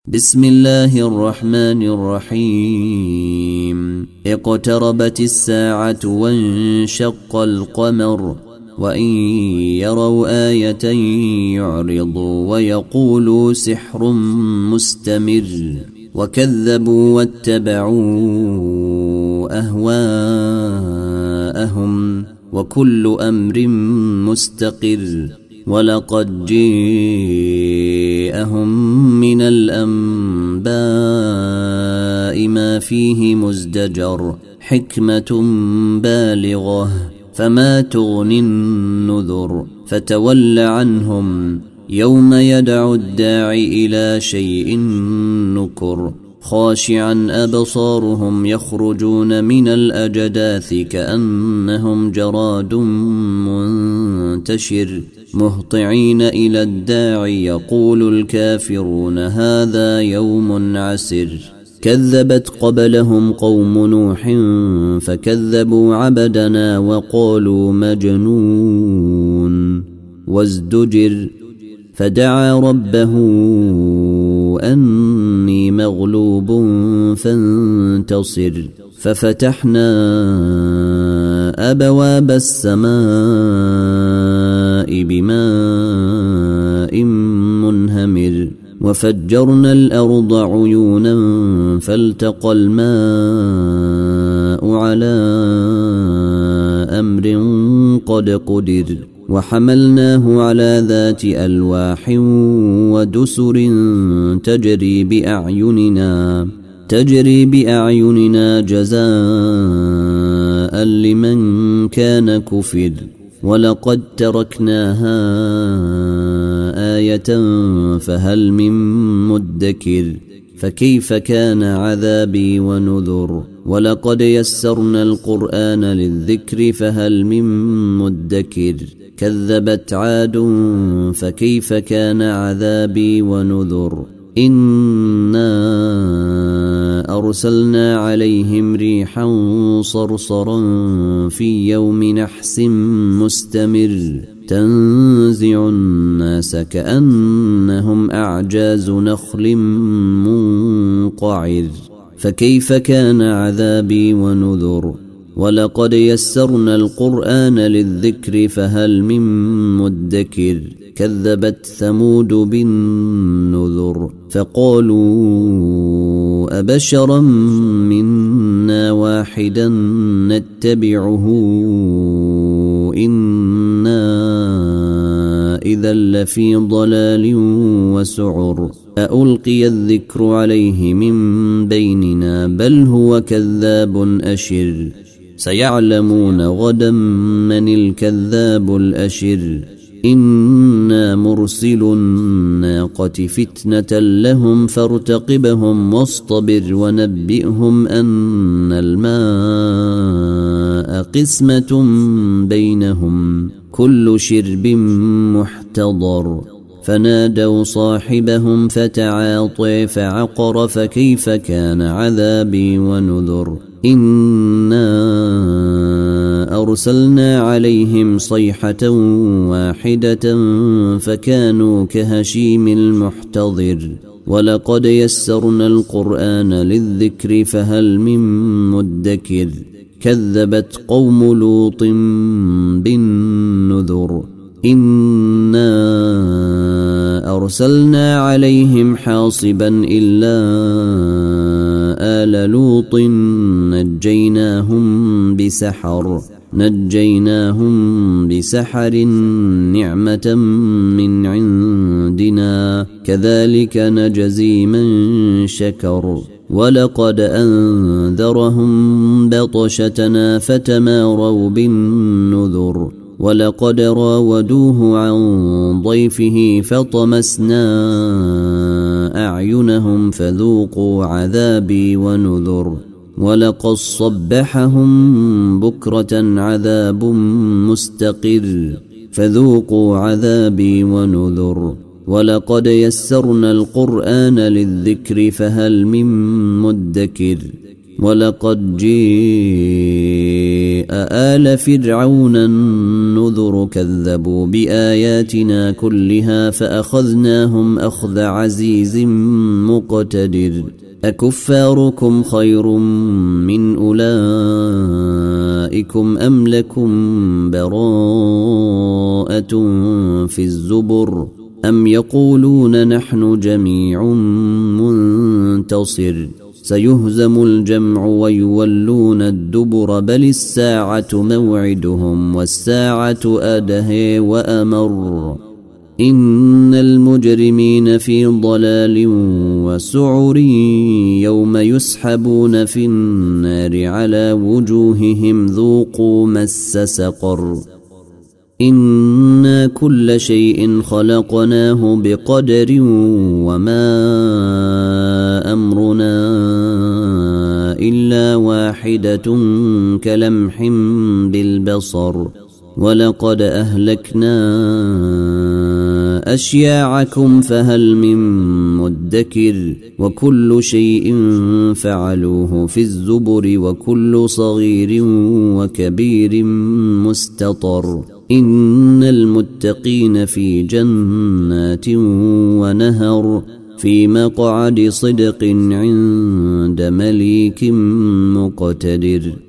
بسم الله الرحمن الرحيم اقتربت الساعة وانشق القمر وإن يروا آية يعرضوا ويقولوا سحر مستمر وكذبوا واتبعوا أهواءهم وكل أمر مستقر ولقد جاءهم من الأنباء ما فيه مزدجر حكمة بالغة فما تغني النذر فتول عنهم يوم يدعو الداعي إلى شيء نكر خاشعا أبصارهم يخرجون من الأجداث كأنهم جراد منتشر مهطعين إلى الداعي يقول الكافرون هذا يوم عسر كذبت قبلهم قوم نوح فكذبوا عبدنا وقالوا مجنون وازدجر فدعا ربه أني مغلوب فانتصر ففتحنا أبواب السماء بماء منهمر وفجرنا الأرض عيونا فالتقى الماء على أمر قد قدر وحملناه على ذات ألواح ودسر تجري بأعيننا جزاء لمن كان كفر ولقد تركناها آية فهل من مدكر فكيف كان عذابي ونذر ولقد يسرنا القرآن للذكر فهل من مدكر كذبت عاد فكيف كان عذابي ونذر إنا أرسلنا عليهم ريحا صرصرا في يوم نحس مستمر تنزع الناس كأنهم أعجاز نخل منقعر فكيف كان عذابي ونذر ولقد يسرنا القرآن للذكر فهل من مدكر كذبت ثمود بالنذر فقالوا أبشرا منا واحدا نتبعه إنا إذا لفي ضلال وسعر ألقي الذكر عليه من بيننا بل هو كذاب أشر سيعلمون غدا من الكذاب الأشر إنا مرسل الناقة فتنة لهم فارتقبهم واصطبر ونبئهم أن الماء قسمة بينهم كل شرب محتضر فنادوا صاحبهم فتعاطي فعقر فكيف كان عذابي ونذر إنا أرسلنا عليهم صيحة واحدة فكانوا كهشيم المحتضر ولقد يسرنا القرآن للذكر فهل من مدكر كذبت قوم لوط بالنذر إنا أرسلنا عليهم حاصبا إلا آل لوط نجيناهم بسحر نعمة من عندنا كذلك نجزي من شكر ولقد أنذرهم بطشتنا فتماروا بالنذر ولقد راودوه عن ضيفه فطمسنا أعينهم فذوقوا عذابي ونذر ولقد صبحهم بكرة عذاب مستقر فذوقوا عذابي ونذر ولقد يسرنا القرآن للذكر فهل من مدكر ولقد جيء آل فرعون النذر كذبوا بآياتنا كلها فأخذناهم أخذ عزيز مقتدر أكفاركم خير من أولئكم أم لكم براءة في الزبر أم يقولون نحن جميع منتصر سيهزم الجمع ويولون الدبر بل الساعة موعدهم والساعة أدهى وأمر إن المجرمين في ضلال وسعر يوم يسحبون في النار على وجوههم ذوقوا مس سقر إنا كل شيء خلقناه بقدر وما أمرنا إلا واحدة كلمح بالبصر ولقد أهلكنا أشياعكم فهل من مدكر وكل شيء فعلوه في الزبر وكل صغير وكبير مستطر إن المتقين في جنات ونهر في مقعد صدق عند مليك مقتدر